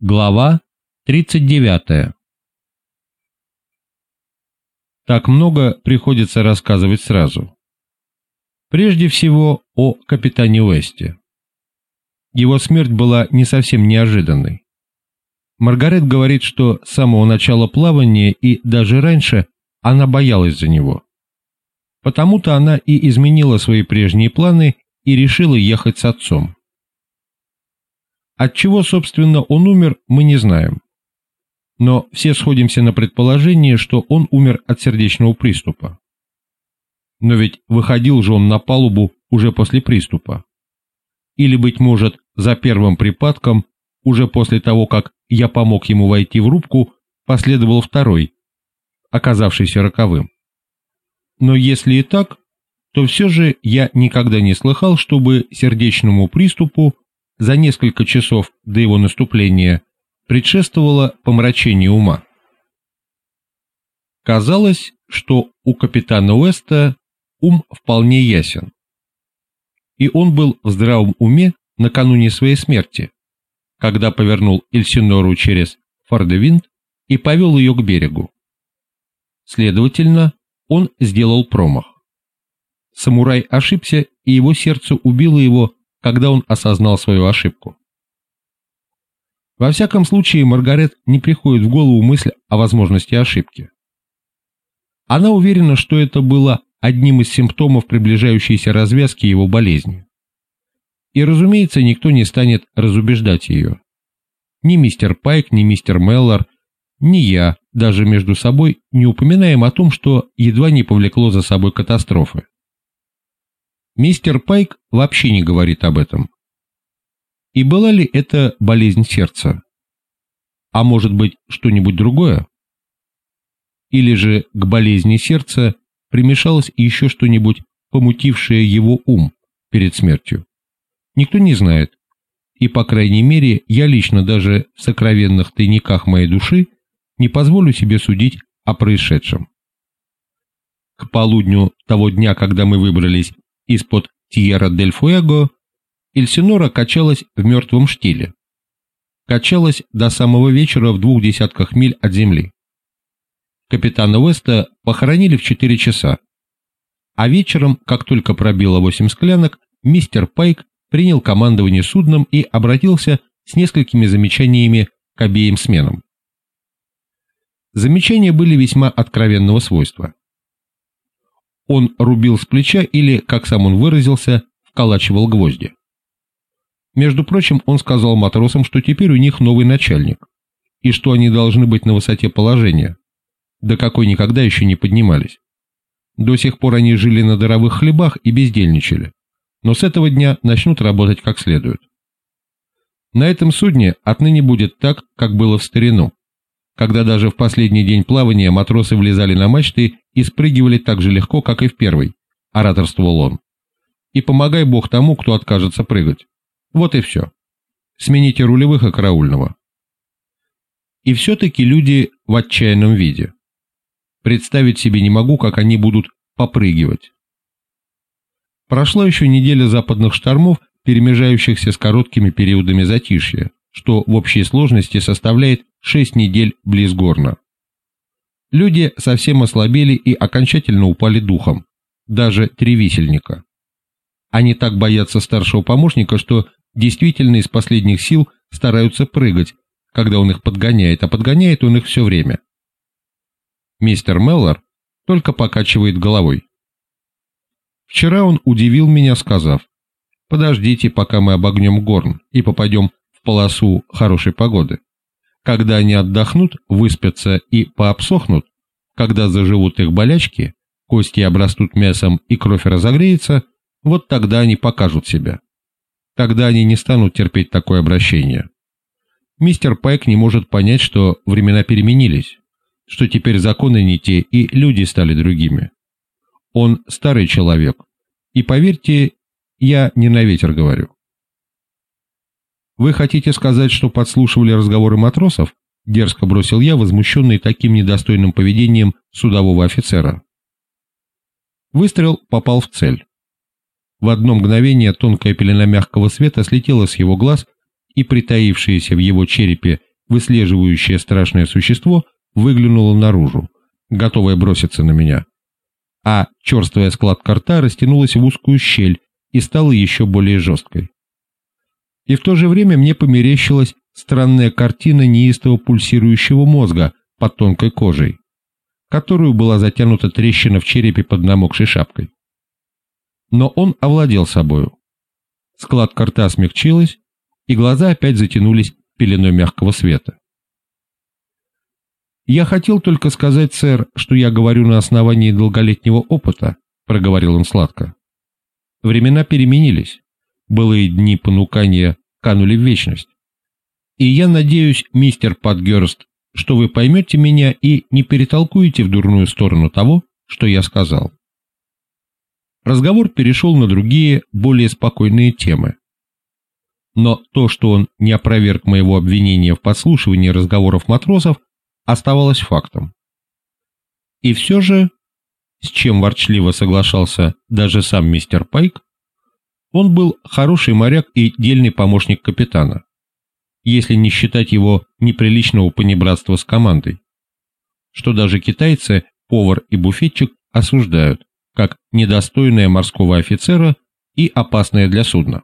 Глава 39. Так много приходится рассказывать сразу. Прежде всего о капитане Уэсте. Его смерть была не совсем неожиданной. Маргарет говорит, что с самого начала плавания и даже раньше она боялась за него. Потому-то она и изменила свои прежние планы и решила ехать с отцом. От чего, собственно, он умер, мы не знаем. Но все сходимся на предположении, что он умер от сердечного приступа. Но ведь выходил же он на палубу уже после приступа. Или, быть может, за первым припадком, уже после того, как я помог ему войти в рубку, последовал второй, оказавшийся роковым. Но если и так, то все же я никогда не слыхал, чтобы сердечному приступу за несколько часов до его наступления предшествовало помрачение ума. Казалось, что у капитана Уэста ум вполне ясен, и он был в здравом уме накануне своей смерти, когда повернул Эльсинору через Фордевинд и повел ее к берегу. Следовательно, он сделал промах. Самурай ошибся, и его сердце убило его, когда он осознал свою ошибку. Во всяком случае, Маргарет не приходит в голову мысль о возможности ошибки. Она уверена, что это было одним из симптомов приближающейся развязки его болезни. И, разумеется, никто не станет разубеждать ее. Ни мистер Пайк, ни мистер Меллор, ни я даже между собой не упоминаем о том, что едва не повлекло за собой катастрофы. Мистер Пайк вообще не говорит об этом. И была ли это болезнь сердца? А может быть, что-нибудь другое? Или же к болезни сердца примешалось еще что-нибудь, помутившее его ум перед смертью? Никто не знает. И, по крайней мере, я лично даже в сокровенных тайниках моей души не позволю себе судить о происшедшем. К полудню того дня, когда мы выбрались из-под Тьерра-дель-Фуэго, Эльсинора качалась в мертвом штиле. Качалась до самого вечера в 20 миль от земли. Капитана Уэста похоронили в 4 часа. А вечером, как только пробило 8 склянок, мистер Пайк принял командование судном и обратился с несколькими замечаниями к обеим сменам. Замечания были весьма откровенного свойства. Он рубил с плеча или, как сам он выразился, вколачивал гвозди. Между прочим, он сказал матросам, что теперь у них новый начальник, и что они должны быть на высоте положения, до какой никогда еще не поднимались. До сих пор они жили на даровых хлебах и бездельничали, но с этого дня начнут работать как следует. На этом судне отныне будет так, как было в старину, когда даже в последний день плавания матросы влезали на мачты и спрыгивали так же легко, как и в первый, ораторствовал он. И помогай Бог тому, кто откажется прыгать. Вот и все. Смените рулевых и караульного. И все-таки люди в отчаянном виде. Представить себе не могу, как они будут попрыгивать. Прошла еще неделя западных штормов, перемежающихся с короткими периодами затишья, что в общей сложности составляет 6 недель близ Горна. Люди совсем ослабели и окончательно упали духом, даже 3 висельника. Они так боятся старшего помощника, что действительно из последних сил стараются прыгать, когда он их подгоняет, а подгоняет он их все время. Мистер Меллор только покачивает головой. Вчера он удивил меня, сказав: «Подождите, пока мы обогнем Горн и попадем в полосу хорошей погоды. Когда они отдохнут, выспятся и пообсохнут, когда заживут их болячки, кости обрастут мясом и кровь разогреется, вот тогда они покажут себя. Тогда они не станут терпеть такое обращение». Мистер Пайк не может понять, что времена переменились, что теперь законы не те и люди стали другими. Он старый человек, и, поверьте, я не на ветер говорю. «Вы хотите сказать, что подслушивали разговоры матросов?» — дерзко бросил я, возмущенный таким недостойным поведением судового офицера. Выстрел попал в цель. В одно мгновение тонкая пелена мягкого света слетела с его глаз, и притаившиеся в его черепе выслеживающее страшное существо выглянуло наружу, готовое броситься на меня, а черствая складка рта растянулась в узкую щель и стала еще более жесткой. И в то же время мне померещилась странная картина неистово пульсирующего мозга под тонкой кожей, которую была затянута трещина в черепе под намокшей шапкой. Но он овладел собою. Складка рта смягчилась, и глаза опять затянулись пеленой мягкого света. «Я хотел только сказать, сэр, что я говорю на основании долголетнего опыта», — проговорил он сладко. «Времена переменились, былые дни понукания канули в вечность. И я надеюсь, мистер Патгерст, что вы поймете меня и не перетолкуете в дурную сторону того, что я сказал». Разговор перешел на другие, более спокойные темы. Но то, что он не опроверг моего обвинения в подслушивании разговоров матросов, оставалось фактом. И все же, с чем ворчливо соглашался даже сам мистер Пайк, он был хороший моряк и дельный помощник капитана, если не считать его неприличного понебратства с командой, что даже китайцы, повар и буфетчик осуждают, как недостойное морского офицера и опасное для судна.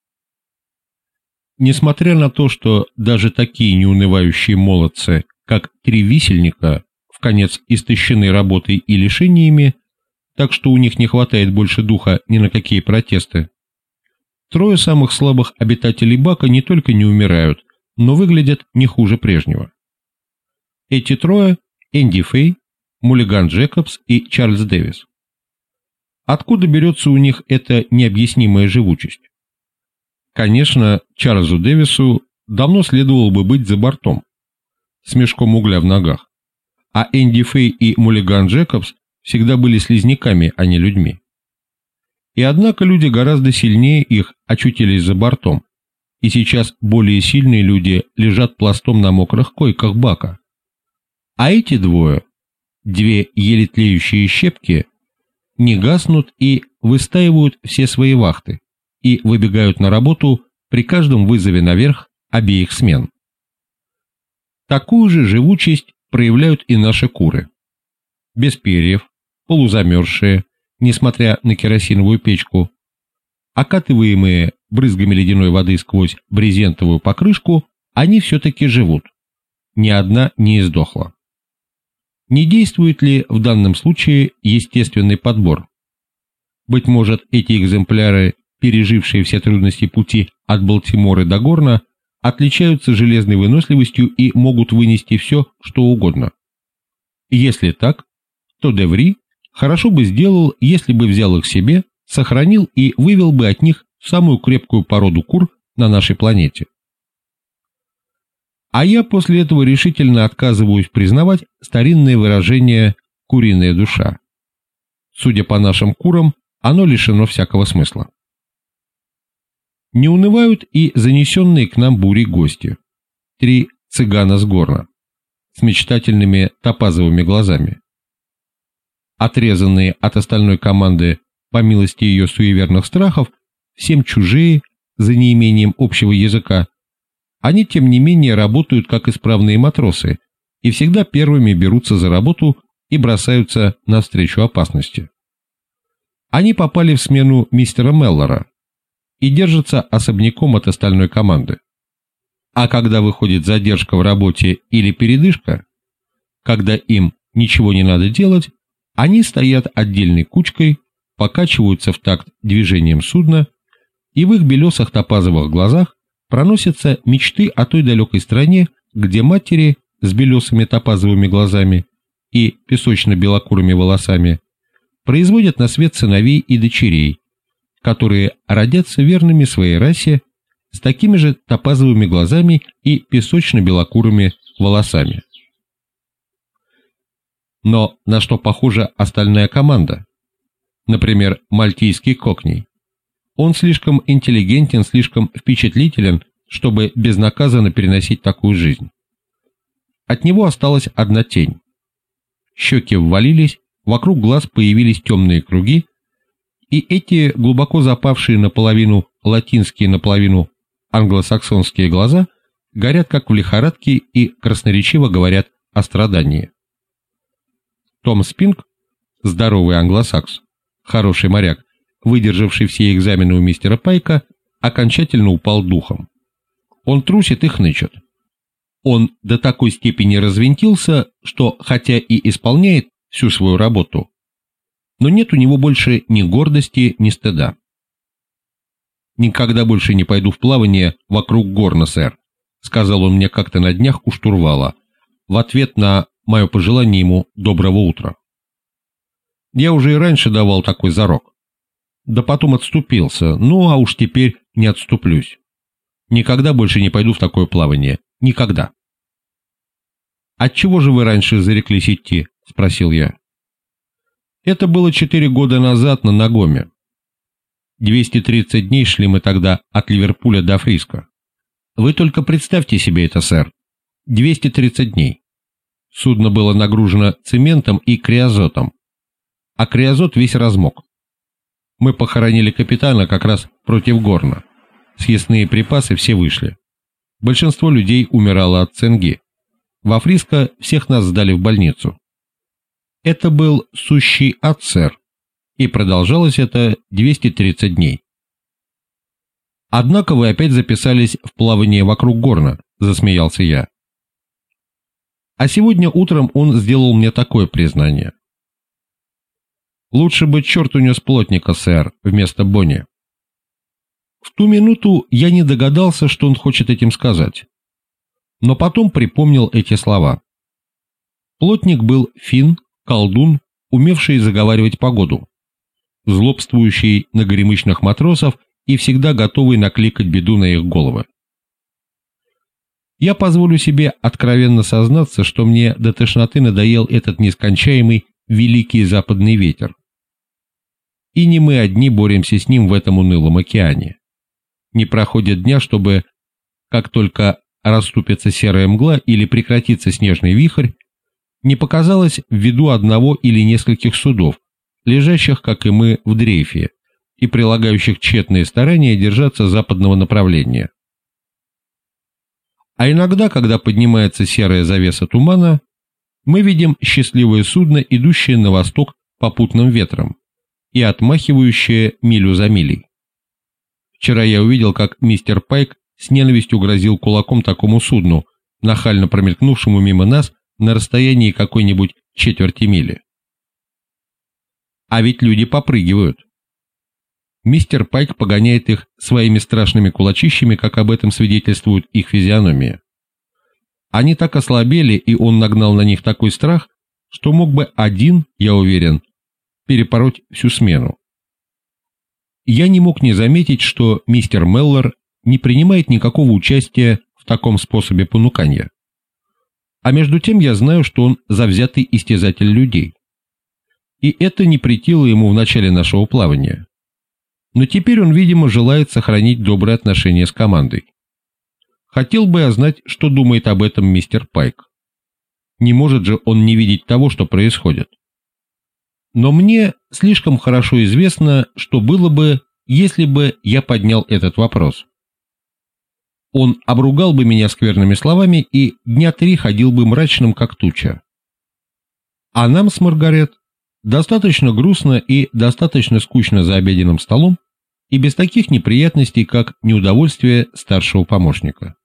Несмотря на то, что даже такие неунывающие молодцы, как три висельника, вконец истощены работой и лишениями, так что у них не хватает больше духа ни на какие протесты, трое самых слабых обитателей бака не только не умирают, но выглядят не хуже прежнего. Эти трое – Энди Фей, Муллиган Джекобс и Чарльз Дэвис. Откуда берется у них эта необъяснимая живучесть? Конечно, Чарльзу Дэвису давно следовало бы быть за бортом, с мешком угля в ногах, а Энди Фей и Муллиган Джекобс всегда были слизняками, а не людьми. И однако люди гораздо сильнее их очутились за бортом, и сейчас более сильные люди лежат пластом на мокрых койках бака. А эти двое, две еле тлеющие щепки, не гаснут и выстаивают все свои вахты и выбегают на работу при каждом вызове наверх обеих смен. Такую же живучесть проявляют и наши куры. Без перьев, полузамерзшие, несмотря на керосиновую печку, окатываемые брызгами ледяной воды сквозь брезентовую покрышку, они все-таки живут. Ни одна не издохла. Не действует ли в данном случае естественный подбор? Быть может, эти экземпляры, пережившие все трудности пути от Балтимора до Горна, отличаются железной выносливостью и могут вынести все, что угодно. Если так, то де Ври хорошо бы сделал, если бы взял их себе, сохранил и вывел бы от них самую крепкую породу кур на нашей планете. А я после этого решительно отказываюсь признавать старинное выражение «куриная душа». Судя по нашим курам, оно лишено всякого смысла. Не унывают и занесенные к нам бурей гости. Три цыгана с Горна, с мечтательными топазовыми глазами. Отрезанные от остальной команды по милости ее суеверных страхов, всем чужие, за неимением общего языка, они, тем не менее, работают как исправные матросы и всегда первыми берутся за работу и бросаются навстречу опасности. Они попали в смену мистера Меллора и держатся особняком от остальной команды. А когда выходит задержка в работе или передышка, когда им ничего не надо делать, они стоят отдельной кучкой, покачиваются в такт движением судна, и в их белесых топазовых глазах проносятся мечты о той далекой стране, где матери с белесыми топазовыми глазами и песочно-белокурыми волосами производят на свет сыновей и дочерей, которые родятся верными своей расе с такими же топазовыми глазами и песочно-белокурыми волосами. Но на что похожа остальная команда? Например, мальтийский кокни. Он слишком интеллигентен, слишком впечатлителен, чтобы безнаказанно переносить такую жизнь. От него осталась одна тень. Щеки ввалились, вокруг глаз появились темные круги, и эти глубоко запавшие наполовину латинские, наполовину англосаксонские глаза горят как в лихорадке и красноречиво говорят о страдании. Том Спинк, здоровый англосакс, хороший моряк, выдержавший все экзамены у мистера Пайка, окончательно упал духом. Он трусит и хнычет. Он до такой степени развинтился, что, хотя и исполняет всю свою работу, но нет у него больше ни гордости, ни стыда. «Никогда больше не пойду в плавание вокруг Горна, сэр», сказал он мне как-то на днях у штурвала, в ответ на мое пожелание ему доброго утра. Я уже и раньше давал такой зарок. Да потом отступился, ну а уж теперь не отступлюсь. Никогда больше не пойду в такое плавание. Никогда. «Отчего же вы раньше зареклись идти?» — спросил я. Это было 4 года назад на Нагоме. 230 дней шли мы тогда от Ливерпуля до Фриска. Вы только представьте себе это, сэр. 230 дней. Судно было нагружено цементом и криозотом, а криозот весь размок. Мы похоронили капитана как раз против Горна. Съестные припасы все вышли. Большинство людей умирало от цинги. Во Фриско всех нас сдали в больницу. Это был сущий ад, сэр, и продолжалось это 230 дней. «Однако вы опять записались в плавание вокруг Горна», — засмеялся я. А сегодня утром он сделал мне такое признание. «Лучше бы черт унес плотника, сэр, вместо Бонни». В ту минуту я не догадался, что он хочет этим сказать. Но потом припомнил эти слова. Плотник был финн, колдун, умевший заговаривать погоду, злобствующий на горемычных матросов и всегда готовый накликать беду на их головы. Я позволю себе откровенно сознаться, что мне до тошноты надоел этот нескончаемый великий западный ветер. И не мы одни боремся с ним в этом унылом океане. Не проходит дня, чтобы, как только расступится серая мгла или прекратится снежный вихрь, не показалось в виду одного или нескольких судов, лежащих, как и мы, в дрейфе, и прилагающих тщетные старания держаться западного направления. А иногда, когда поднимается серая завеса тумана, мы видим счастливое судно, идущее на восток попутным ветром и отмахивающее милю за милей. Вчера я увидел, как мистер Пайк с ненавистью грозил кулаком такому судну, нахально промелькнувшему мимо нас на расстоянии какой-нибудь четверти мили. А ведь люди попрыгивают. Мистер Пайк погоняет их своими страшными кулачищами, как об этом свидетельствуют их физиономии. Они так ослабели, и он нагнал на них такой страх, что мог бы один, я уверен, перепороть всю смену. Я не мог не заметить, что мистер Меллор не принимает никакого участия в таком способе понукания. А между тем я знаю, что он завзятый истязатель людей. И это не претило ему в начале нашего плавания. Но теперь он, видимо, желает сохранить добрые отношения с командой. Хотел бы я знать, что думает об этом мистер Пайк. Не может же он не видеть того, что происходит. Но мне слишком хорошо известно, что было бы, если бы я поднял этот вопрос. Он обругал бы меня скверными словами и дня 3 ходил бы мрачным, как туча. А нам с Маргарет достаточно грустно и достаточно скучно за обеденным столом, и без таких неприятностей, как неудовольствие старшего помощника.